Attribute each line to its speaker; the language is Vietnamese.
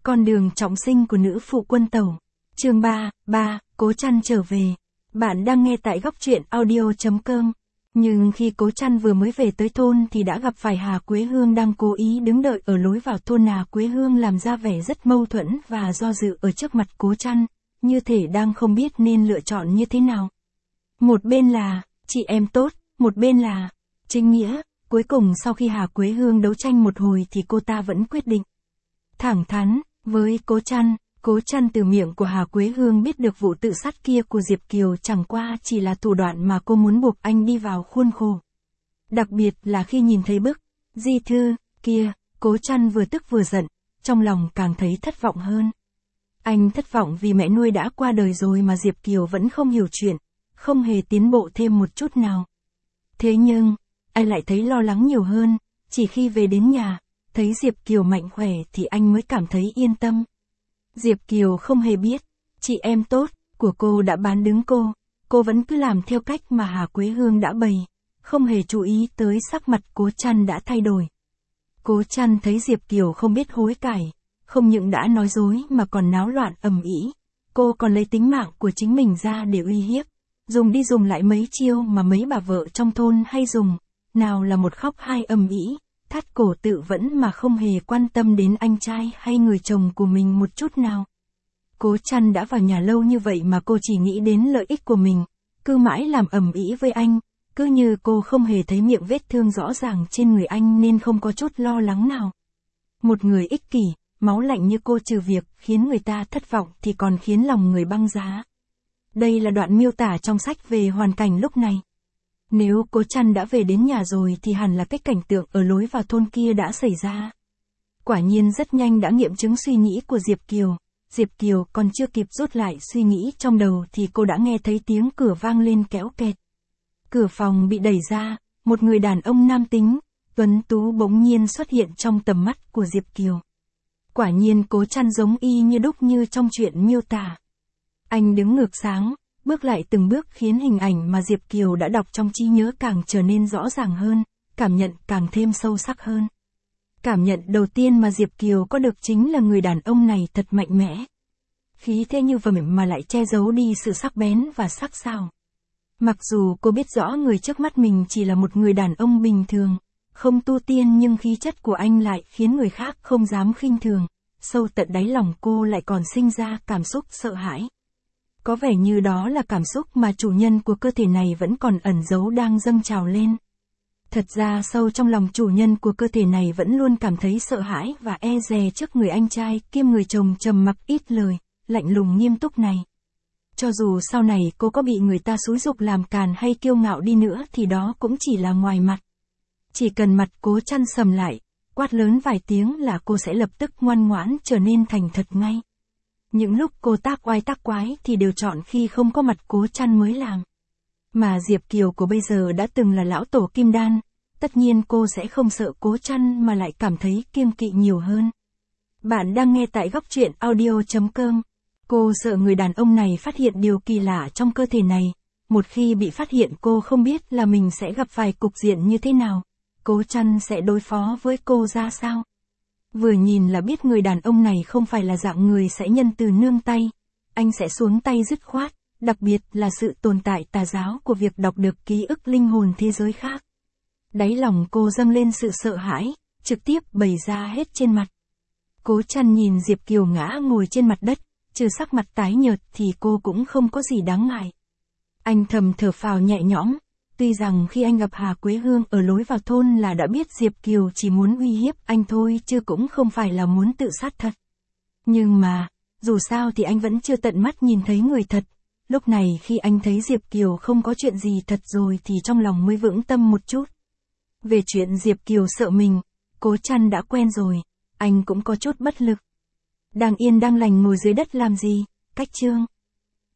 Speaker 1: Con đường trọng sinh của nữ phụ quân tàu. Chương 3, Cố Trăn trở về. Bạn đang nghe tại góc truyện audio.com. Nhưng khi Cố Trăn vừa mới về tới thôn thì đã gặp phải Hà Quế Hương đang cố ý đứng đợi ở lối vào thôn. Hà Quế Hương làm ra vẻ rất mâu thuẫn và do dự ở trước mặt Cố Trăn, như thể đang không biết nên lựa chọn như thế nào. Một bên là chị em tốt, một bên là chính nghĩa. Cuối cùng sau khi Hà Quế Hương đấu tranh một hồi thì cô ta vẫn quyết định thẳng thắn với Cố Trăn. Cố Trăn từ miệng của Hà Quế Hương biết được vụ tự sát kia của Diệp Kiều chẳng qua chỉ là thủ đoạn mà cô muốn buộc anh đi vào khuôn khổ. Đặc biệt là khi nhìn thấy bức di thư kia, Cố Trăn vừa tức vừa giận, trong lòng càng thấy thất vọng hơn. Anh thất vọng vì mẹ nuôi đã qua đời rồi mà Diệp Kiều vẫn không hiểu chuyện, không hề tiến bộ thêm một chút nào. Thế nhưng, anh lại thấy lo lắng nhiều hơn, chỉ khi về đến nhà, thấy Diệp Kiều mạnh khỏe thì anh mới cảm thấy yên tâm. Diệp Kiều không hề biết, chị em tốt của cô đã bán đứng cô vẫn cứ làm theo cách mà Hà Quế Hương đã bày, không hề chú ý tới sắc mặt Cố Trăn đã thay đổi. Cố Trăn thấy Diệp Kiều không biết hối cải, không những đã nói dối mà còn náo loạn ầm ĩ, cô còn lấy tính mạng của chính mình ra để uy hiếp, dùng đi dùng lại mấy chiêu mà mấy bà vợ trong thôn hay dùng, nào là một khóc hai ầm ĩ, thắt cổ tự vẫn mà không hề quan tâm đến anh trai hay người chồng của mình một chút nào. Cố Trăn đã vào nhà lâu như vậy mà cô chỉ nghĩ đến lợi ích của mình, cứ mãi làm ầm ĩ với anh, cứ như cô không hề thấy miệng vết thương rõ ràng trên người anh nên không có chút lo lắng nào. Một người ích kỷ, máu lạnh như cô trừ việc khiến người ta thất vọng thì còn khiến lòng người băng giá. Đây là đoạn miêu tả trong sách về hoàn cảnh lúc này. Nếu Cố Trăn đã về đến nhà rồi thì hẳn là cái cảnh tượng ở lối vào thôn kia đã xảy ra. Quả nhiên rất nhanh đã nghiệm chứng suy nghĩ của Diệp Kiều. Diệp Kiều còn chưa kịp rút lại suy nghĩ trong đầu thì cô đã nghe thấy tiếng cửa vang lên kéo kẹt. Cửa phòng bị đẩy ra, một người đàn ông nam tính, tuấn tú bỗng nhiên xuất hiện trong tầm mắt của Diệp Kiều. Quả nhiên Cố Trăn giống y như đúc như trong truyện miêu tả. Anh đứng ngược sáng, bước lại từng bước khiến hình ảnh mà Diệp Kiều đã đọc trong trí nhớ càng trở nên rõ ràng hơn, cảm nhận càng thêm sâu sắc hơn. Cảm nhận đầu tiên mà Diệp Kiều có được chính là người đàn ông này thật mạnh mẽ. Khí thế như vậy mà lại che giấu đi sự sắc bén và sắc sảo. Mặc dù cô biết rõ người trước mắt mình chỉ là một người đàn ông bình thường, không tu tiên nhưng khí chất của anh lại khiến người khác không dám khinh thường, sâu tận đáy lòng cô lại còn sinh ra cảm xúc sợ hãi. Có vẻ như đó là cảm xúc mà chủ nhân của cơ thể này vẫn còn ẩn giấu đang dâng trào lên. Thật ra sâu trong lòng chủ nhân của cơ thể này vẫn luôn cảm thấy sợ hãi và e dè trước người anh trai kiêm người chồng trầm mặc ít lời, lạnh lùng nghiêm túc này. Cho dù sau này cô có bị người ta xúi giục làm càn hay kiêu ngạo đi nữa thì đó cũng chỉ là ngoài mặt. Chỉ cần mặt Cố Trăn sầm lại, quát lớn vài tiếng là cô sẽ lập tức ngoan ngoãn trở nên thành thật ngay. Những lúc cô tác oai tác quái thì đều chọn khi không có mặt Cố Trăn mới làm. Mà Diệp Kiều của bây giờ đã từng là lão tổ kim đan, tất nhiên cô sẽ không sợ Cố Trăn mà lại cảm thấy kiêng kỵ nhiều hơn. Bạn đang nghe tại góc truyện audio.com. Cô sợ người đàn ông này phát hiện điều kỳ lạ trong cơ thể này. Một khi bị phát hiện cô không biết là mình sẽ gặp phải cục diện như thế nào. Cố Trăn sẽ đối phó với cô ra sao? Vừa nhìn là biết người đàn ông này không phải là dạng người sẽ nhân từ nương tay. Anh sẽ xuống tay dứt khoát, đặc biệt là sự tồn tại tà giáo của việc đọc được ký ức linh hồn thế giới khác. Đáy lòng cô dâng lên sự sợ hãi, trực tiếp bày ra hết trên mặt. Cố Trăn nhìn Diệp Kiều ngã ngồi trên mặt đất, trừ sắc mặt tái nhợt thì cô cũng không có gì đáng ngại. Anh thầm thở phào nhẹ nhõm, tuy rằng khi anh gặp Hà Quế Hương ở lối vào thôn là đã biết Diệp Kiều chỉ muốn uy hiếp anh thôi chứ cũng không phải là muốn tự sát thật. Nhưng mà, dù sao thì anh vẫn chưa tận mắt nhìn thấy người thật. Lúc này khi anh thấy Diệp Kiều không có chuyện gì thật rồi thì trong lòng mới vững tâm một chút. Về chuyện Diệp Kiều sợ mình, Cố Trăn đã quen rồi, anh cũng có chút bất lực. Đang yên đang lành ngồi dưới đất làm gì, cách chương.